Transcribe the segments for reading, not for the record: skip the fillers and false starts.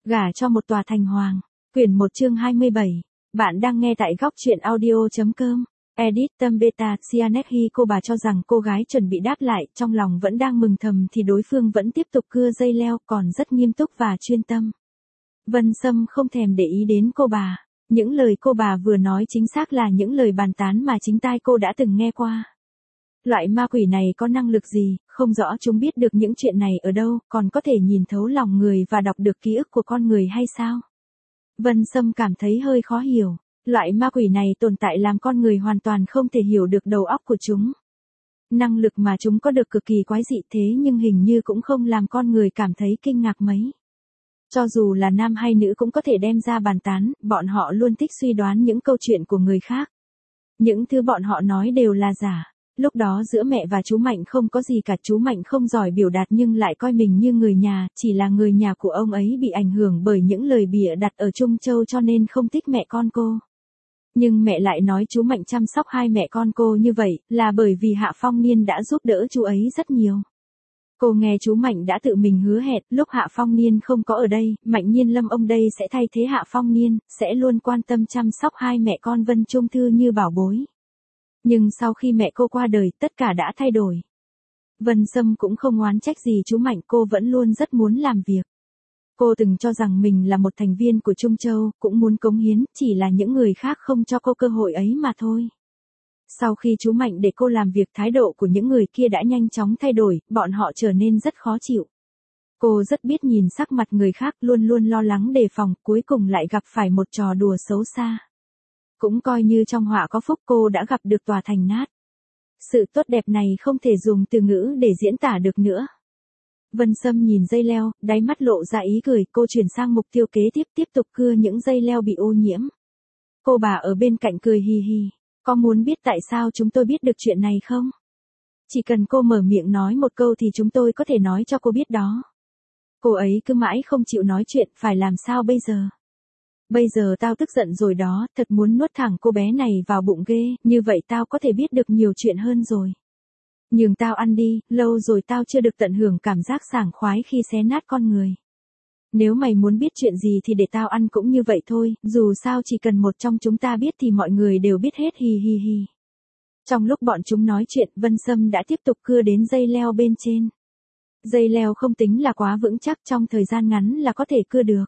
Gả cho một tòa thành hoàng. Quyển 1 chương 27. Bạn đang nghe tại góc truyện audio.com. Edit tâm beta, Cianechi. Cô bà cho rằng cô gái chuẩn bị đáp lại, trong lòng vẫn đang mừng thầm thì đối phương vẫn tiếp tục cưa dây leo, còn rất nghiêm túc và chuyên tâm. Vân Sâm không thèm để ý đến cô bà. Những lời cô bà vừa nói chính xác là những lời bàn tán mà chính tai cô đã từng nghe qua. Loại ma quỷ này có năng lực gì, không rõ chúng biết được những chuyện này ở đâu, còn có thể nhìn thấu lòng người và đọc được ký ức của con người hay sao? Vân Sâm cảm thấy hơi khó hiểu. Loại ma quỷ này tồn tại làm con người hoàn toàn không thể hiểu được đầu óc của chúng. Năng lực mà chúng có được cực kỳ quái dị thế nhưng hình như cũng không làm con người cảm thấy kinh ngạc mấy. Cho dù là nam hay nữ cũng có thể đem ra bàn tán, bọn họ luôn thích suy đoán những câu chuyện của người khác. Những thứ bọn họ nói đều là giả. Lúc đó giữa mẹ và chú Mạnh không có gì cả, chú Mạnh không giỏi biểu đạt nhưng lại coi mình như người nhà, chỉ là người nhà của ông ấy bị ảnh hưởng bởi những lời bịa đặt ở Trung Châu cho nên không thích mẹ con cô. Nhưng mẹ lại nói chú Mạnh chăm sóc hai mẹ con cô như vậy là bởi vì Hạ Phong Niên đã giúp đỡ chú ấy rất nhiều. Cô nghe chú Mạnh đã tự mình hứa hẹn lúc Hạ Phong Niên không có ở đây, Mạnh Nhiên Lâm ông đây sẽ thay thế Hạ Phong Niên, sẽ luôn quan tâm chăm sóc hai mẹ con Vân Trung Thư như bảo bối. Nhưng sau khi mẹ cô qua đời, tất cả đã thay đổi. Vân Sâm cũng không oán trách gì chú Mạnh, cô vẫn luôn rất muốn làm việc. Cô từng cho rằng mình là một thành viên của Trung Châu, cũng muốn cống hiến, chỉ là những người khác không cho cô cơ hội ấy mà thôi. Sau khi chú Mạnh để cô làm việc, thái độ của những người kia đã nhanh chóng thay đổi, bọn họ trở nên rất khó chịu. Cô rất biết nhìn sắc mặt người khác, luôn luôn lo lắng đề phòng, cuối cùng lại gặp phải một trò đùa xấu xa. Cũng coi như trong họa có phúc, cô đã gặp được tòa thành nát. Sự tốt đẹp này không thể dùng từ ngữ để diễn tả được nữa. Vân Sâm nhìn dây leo, đáy mắt lộ ra ý cười, cô chuyển sang mục tiêu kế tiếp tục cưa những dây leo bị ô nhiễm. Cô bà ở bên cạnh cười hì hì, có muốn biết tại sao chúng tôi biết được chuyện này không? Chỉ cần cô mở miệng nói một câu thì chúng tôi có thể nói cho cô biết đó. Cô ấy cứ mãi không chịu nói chuyện, phải làm sao bây giờ? Bây giờ tao tức giận rồi đó, thật muốn nuốt thẳng cô bé này vào bụng ghê, như vậy tao có thể biết được nhiều chuyện hơn rồi. Nhường tao ăn đi, lâu rồi tao chưa được tận hưởng cảm giác sảng khoái khi xé nát con người. Nếu mày muốn biết chuyện gì thì để tao ăn cũng như vậy thôi, dù sao chỉ cần một trong chúng ta biết thì mọi người đều biết hết, hì hì hì. Trong lúc bọn chúng nói chuyện, Vân Sâm đã tiếp tục cưa đến dây leo bên trên. Dây leo không tính là quá vững chắc, trong thời gian ngắn là có thể cưa được.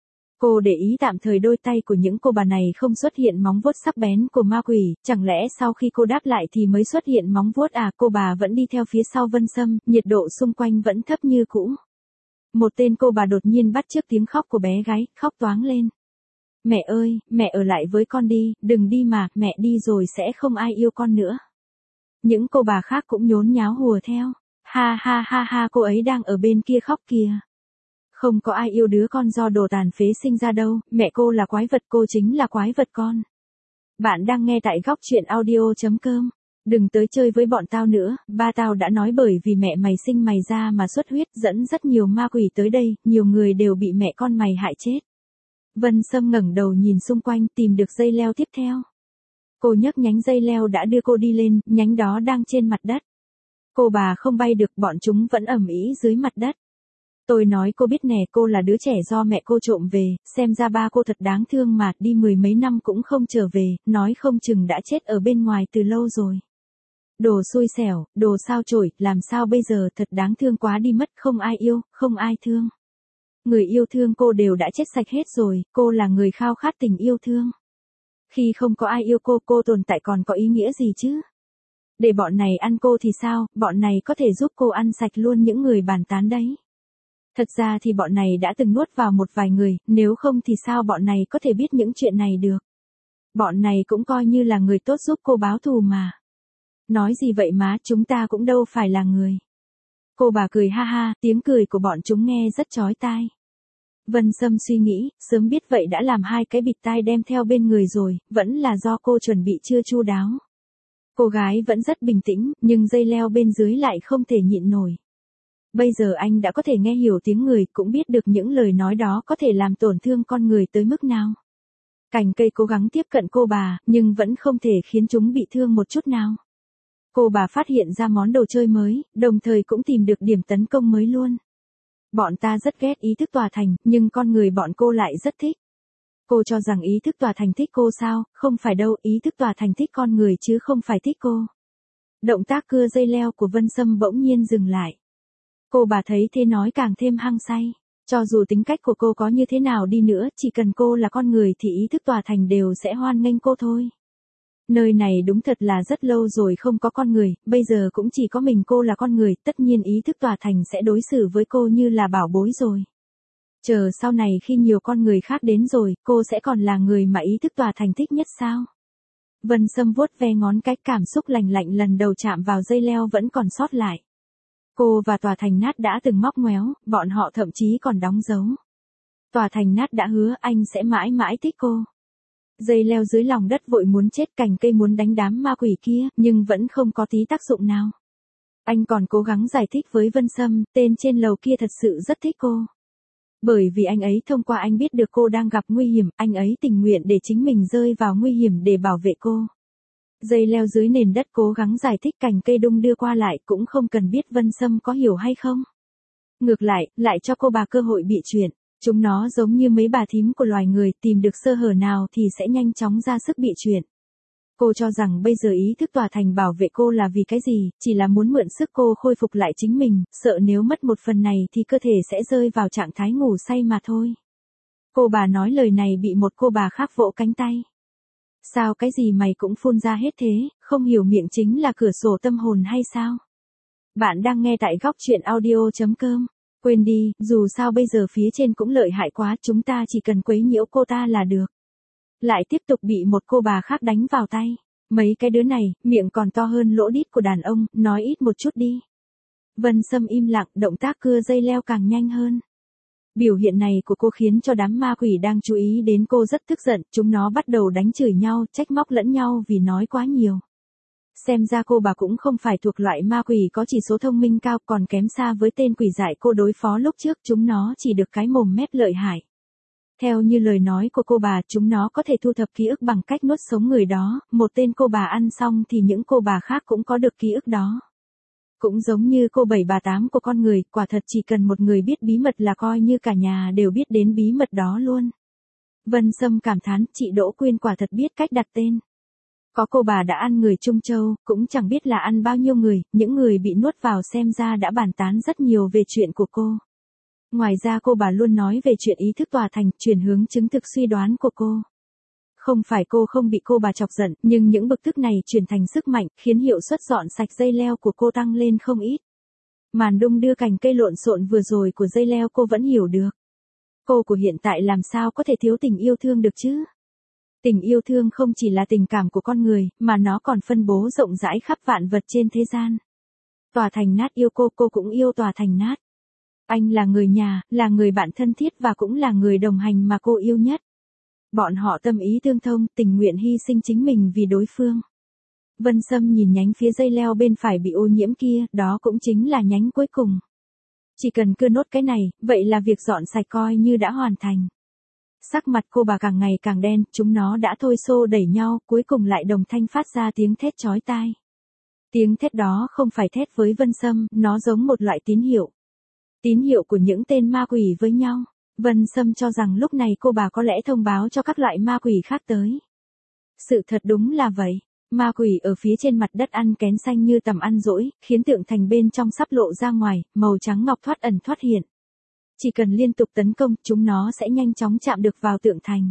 Cô để ý tạm thời đôi tay của những cô bà này không xuất hiện móng vuốt sắc bén của ma quỷ, chẳng lẽ sau khi cô đáp lại thì mới xuất hiện móng vuốt à? Cô bà vẫn đi theo phía sau Vân Sâm, nhiệt độ xung quanh vẫn thấp như cũ. Một tên cô bà đột nhiên bắt chước tiếng khóc của bé gái, khóc toáng lên. Mẹ ơi, mẹ ở lại với con đi, đừng đi mà, mẹ đi rồi sẽ không ai yêu con nữa. Những cô bà khác cũng nhốn nháo hùa theo. Ha ha ha ha, cô ấy đang ở bên kia khóc kìa. Không có ai yêu đứa con do đồ tàn phế sinh ra đâu, mẹ cô là quái vật, cô chính là quái vật con. Bạn đang nghe tại góc truyện audio.com. Đừng tới chơi với bọn tao nữa, ba tao đã nói bởi vì mẹ mày sinh mày ra mà xuất huyết, dẫn rất nhiều ma quỷ tới đây, nhiều người đều bị mẹ con mày hại chết. Vân Sâm ngẩng đầu nhìn xung quanh, tìm được dây leo tiếp theo. Cô nhấc nhánh dây leo đã đưa cô đi lên, nhánh đó đang trên mặt đất. Cô bà không bay được, bọn chúng vẫn ầm ĩ dưới mặt đất. Tôi nói cô biết nè, cô là đứa trẻ do mẹ cô trộm về, xem ra ba cô thật đáng thương mà, đi 10 mấy năm cũng không trở về, nói không chừng đã chết ở bên ngoài từ lâu rồi. Đồ xui xẻo, đồ sao chổi, làm sao bây giờ, thật đáng thương quá đi mất, không ai yêu, không ai thương. Người yêu thương cô đều đã chết sạch hết rồi, cô là người khao khát tình yêu thương. Khi không có ai yêu cô tồn tại còn có ý nghĩa gì chứ? Để bọn này ăn cô thì sao, bọn này có thể giúp cô ăn sạch luôn những người bàn tán đấy. Thật ra thì bọn này đã từng nuốt vào một vài người, nếu không thì sao bọn này có thể biết những chuyện này được. Bọn này cũng coi như là người tốt giúp cô báo thù mà. Nói gì vậy má, chúng ta cũng đâu phải là người. Cô bà cười ha ha, tiếng cười của bọn chúng nghe rất chói tai. Vân Sâm suy nghĩ, sớm biết vậy đã làm hai cái bịt tai đem theo bên người rồi, vẫn là do cô chuẩn bị chưa chu đáo. Cô gái vẫn rất bình tĩnh, nhưng dây leo bên dưới lại không thể nhịn nổi. Bây giờ anh đã có thể nghe hiểu tiếng người, cũng biết được những lời nói đó có thể làm tổn thương con người tới mức nào. Cành cây cố gắng tiếp cận cô bà, nhưng vẫn không thể khiến chúng bị thương một chút nào. Cô bà phát hiện ra món đồ chơi mới, đồng thời cũng tìm được điểm tấn công mới luôn. Bọn ta rất ghét ý thức tòa thành, nhưng con người bọn cô lại rất thích. Cô cho rằng ý thức tòa thành thích cô sao, không phải đâu, ý thức tòa thành thích con người chứ không phải thích cô. Động tác cưa dây leo của Vân Sâm bỗng nhiên dừng lại. Cô bà thấy thế nói càng thêm hăng say. Cho dù tính cách của cô có như thế nào đi nữa, chỉ cần cô là con người thì ý thức tòa thành đều sẽ hoan nghênh cô thôi. Nơi này đúng thật là rất lâu rồi không có con người, bây giờ cũng chỉ có mình cô là con người, tất nhiên ý thức tòa thành sẽ đối xử với cô như là bảo bối rồi. Chờ sau này khi nhiều con người khác đến rồi, cô sẽ còn là người mà ý thức tòa thành thích nhất sao? Vân Sâm vuốt ve ngón cái, cảm xúc lành lạnh lần đầu chạm vào dây leo vẫn còn sót lại. Cô và tòa thành nát đã từng móc ngoéo, bọn họ thậm chí còn đóng dấu. Tòa thành nát đã hứa anh sẽ mãi mãi thích cô. Dây leo dưới lòng đất vội muốn chết, cành cây muốn đánh đám ma quỷ kia, nhưng vẫn không có tí tác dụng nào. Anh còn cố gắng giải thích với Vân Sâm, tên trên lầu kia thật sự rất thích cô. Bởi vì anh ấy thông qua anh biết được cô đang gặp nguy hiểm, anh ấy tình nguyện để chính mình rơi vào nguy hiểm để bảo vệ cô. Dây leo dưới nền đất cố gắng giải thích, cành cây đung đưa qua lại, cũng không cần biết Vân Sâm có hiểu hay không. Ngược lại, lại cho cô bà cơ hội bị chuyện. Chúng nó giống như mấy bà thím của loài người, tìm được sơ hở nào thì sẽ nhanh chóng ra sức bị chuyện. Cô cho rằng bây giờ ý thức tòa thành bảo vệ cô là vì cái gì, chỉ là muốn mượn sức cô khôi phục lại chính mình, sợ nếu mất một phần này thì cơ thể sẽ rơi vào trạng thái ngủ say mà thôi. Cô bà nói lời này bị một cô bà khác vỗ cánh tay. Sao cái gì mày cũng phun ra hết thế, không hiểu miệng chính là cửa sổ tâm hồn hay sao? Bạn đang nghe tại góc chuyện audio.com. Quên đi, dù sao bây giờ phía trên cũng lợi hại quá, chúng ta chỉ cần quấy nhiễu cô ta là được. Lại tiếp tục bị một cô bà khác đánh vào tay. Mấy cái đứa này, miệng còn to hơn lỗ đít của đàn ông, nói ít một chút đi. Vân Sâm im lặng, động tác cưa dây leo càng nhanh hơn. Biểu hiện này của cô khiến cho đám ma quỷ đang chú ý đến cô rất tức giận, chúng nó bắt đầu đánh chửi nhau, trách móc lẫn nhau vì nói quá nhiều. Xem ra cô bà cũng không phải thuộc loại ma quỷ có chỉ số thông minh cao, còn kém xa với tên quỷ dại cô đối phó lúc trước, chúng nó chỉ được cái mồm mép lợi hại. Theo như lời nói của cô bà, chúng nó có thể thu thập ký ức bằng cách nuốt sống người đó, một tên cô bà ăn xong thì những cô bà khác cũng có được ký ức đó. Cũng giống như cô 7 bà 8 của con người, quả thật chỉ cần một người biết bí mật là coi như cả nhà đều biết đến bí mật đó luôn. Vân Sâm cảm thán, chị Đỗ Quyên quả thật biết cách đặt tên. Có cô bà đã ăn người Trung Châu, cũng chẳng biết là ăn bao nhiêu người, những người bị nuốt vào xem ra đã bàn tán rất nhiều về chuyện của cô. Ngoài ra cô bà luôn nói về chuyện ý thức tòa thành, chuyển hướng chứng thực suy đoán của cô. Không phải cô không bị cô bà chọc giận, nhưng những bực tức này chuyển thành sức mạnh, khiến hiệu suất dọn sạch dây leo của cô tăng lên không ít. Màn đung đưa cành cây lộn xộn vừa rồi của dây leo cô vẫn hiểu được. Cô của hiện tại làm sao có thể thiếu tình yêu thương được chứ? Tình yêu thương không chỉ là tình cảm của con người, mà nó còn phân bố rộng rãi khắp vạn vật trên thế gian. Tòa thành nát yêu cô cũng yêu tòa thành nát. Anh là người nhà, là người bạn thân thiết và cũng là người đồng hành mà cô yêu nhất. Bọn họ tâm ý tương thông, tình nguyện hy sinh chính mình vì đối phương. Vân Sâm nhìn nhánh phía dây leo bên phải bị ô nhiễm kia, đó cũng chính là nhánh cuối cùng. Chỉ cần cưa nốt cái này, vậy là việc dọn sạch coi như đã hoàn thành. Sắc mặt cô bà càng ngày càng đen, chúng nó đã thôi xô đẩy nhau, cuối cùng lại đồng thanh phát ra tiếng thét chói tai. Tiếng thét đó không phải thét với Vân Sâm, nó giống một loại tín hiệu. Tín hiệu của những tên ma quỷ với nhau. Vân Sâm cho rằng lúc này cô bà có lẽ thông báo cho các loại ma quỷ khác tới. Sự thật đúng là vậy. Ma quỷ ở phía trên mặt đất ăn kén xanh như tầm ăn dỗi, khiến tượng thành bên trong sắp lộ ra ngoài, màu trắng ngọc thoát ẩn thoát hiện. Chỉ cần liên tục tấn công, chúng nó sẽ nhanh chóng chạm được vào tượng thành.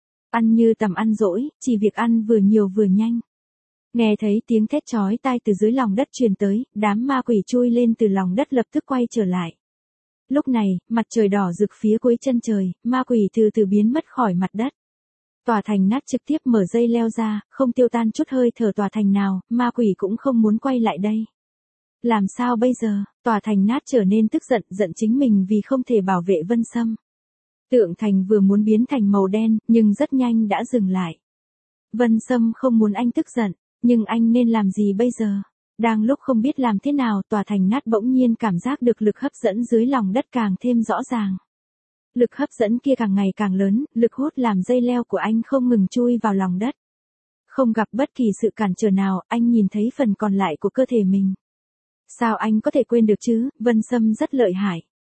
Ăn như tầm ăn dỗi, chỉ việc ăn vừa nhiều vừa nhanh. Nghe thấy tiếng thét chói tai từ dưới lòng đất truyền tới, đám ma quỷ chui lên từ lòng đất lập tức quay trở lại. Lúc này, mặt trời đỏ rực phía cuối chân trời, ma quỷ từ từ biến mất khỏi mặt đất. Tòa thành nát trực tiếp mở dây leo ra, không tiêu tan chút hơi thở tòa thành nào, ma quỷ cũng không muốn quay lại đây. Làm sao bây giờ, tòa thành nát trở nên tức giận, giận chính mình vì không thể bảo vệ Vân Sâm. Tượng thành vừa muốn biến thành màu đen, nhưng rất nhanh đã dừng lại. Vân Sâm không muốn anh tức giận, nhưng anh nên làm gì bây giờ? Đang lúc không biết làm thế nào, tòa thành nát bỗng nhiên cảm giác được lực hấp dẫn dưới lòng đất càng thêm rõ ràng. Lực hấp dẫn kia càng ngày càng lớn, lực hút làm dây leo của anh không ngừng chui vào lòng đất. Không gặp bất kỳ sự cản trở nào, anh nhìn thấy phần còn lại của cơ thể mình. Sao anh có thể quên được chứ, Vân Sâm rất lợi hại.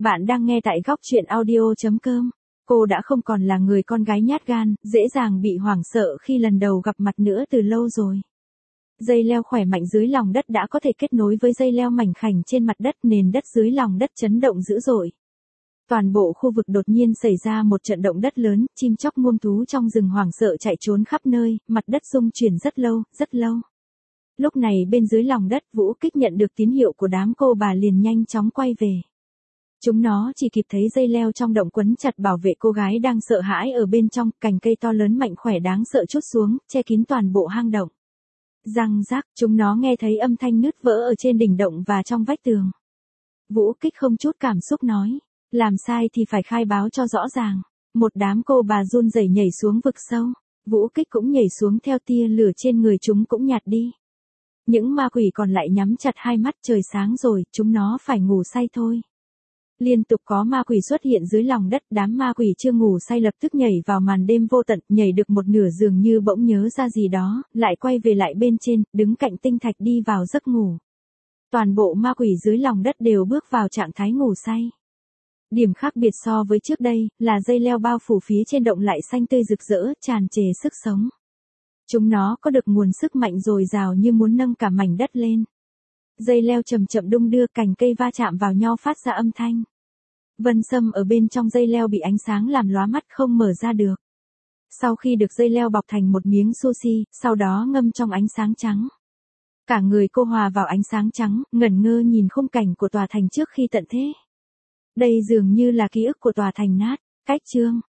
Bạn đang nghe tại góc chuyện audio.com. Cô đã không còn là người con gái nhát gan, dễ dàng bị hoảng sợ khi lần đầu gặp mặt nữa từ lâu rồi. Dây leo khỏe mạnh dưới lòng đất đã có thể kết nối với dây leo mảnh khảnh trên mặt đất, nền đất dưới lòng đất chấn động dữ dội. Toàn bộ khu vực đột nhiên xảy ra một trận động đất lớn, chim chóc muông thú trong rừng hoảng sợ chạy trốn khắp nơi, mặt đất rung chuyển rất lâu, rất lâu. Lúc này bên dưới lòng đất, Vũ Kích nhận được tín hiệu của đám cô bà liền nhanh chóng quay về. Chúng nó chỉ kịp thấy dây leo trong động quấn chặt bảo vệ cô gái đang sợ hãi ở bên trong, cành cây to lớn mạnh khỏe đáng sợ trút xuống, che kín toàn bộ hang động. Răng rác, chúng nó nghe thấy âm thanh nứt vỡ ở trên đỉnh động và trong vách tường. Vũ Kích không chút cảm xúc nói, làm sai thì phải khai báo cho rõ ràng. Một đám cô bà run rẩy nhảy xuống vực sâu. Vũ Kích cũng nhảy xuống theo tia lửa trên người chúng cũng nhạt đi. Những ma quỷ còn lại nhắm chặt hai mắt, trời sáng rồi, chúng nó phải ngủ say thôi. Liên tục có ma quỷ xuất hiện dưới lòng đất, đám ma quỷ chưa ngủ say lập tức nhảy vào màn đêm vô tận, nhảy được một nửa dường như bỗng nhớ ra gì đó, lại quay về lại bên trên, đứng cạnh tinh thạch đi vào giấc ngủ. Toàn bộ ma quỷ dưới lòng đất đều bước vào trạng thái ngủ say. Điểm khác biệt so với trước đây, là dây leo bao phủ phía trên động lại xanh tươi rực rỡ, tràn trề sức sống. Chúng nó có được nguồn sức mạnh dồi dào như muốn nâng cả mảnh đất lên. Dây leo chậm chậm đung đưa, cành cây va chạm vào nhau phát ra âm thanh. Vân sâm ở bên trong dây leo bị ánh sáng làm lóa mắt không mở ra được. Sau khi được dây leo bọc thành một miếng sushi, sau đó ngâm trong ánh sáng trắng. Cả người cô hòa vào ánh sáng trắng, ngẩn ngơ nhìn khung cảnh của tòa thành trước khi tận thế. Đây dường như là ký ức của tòa thành nát. Cách chương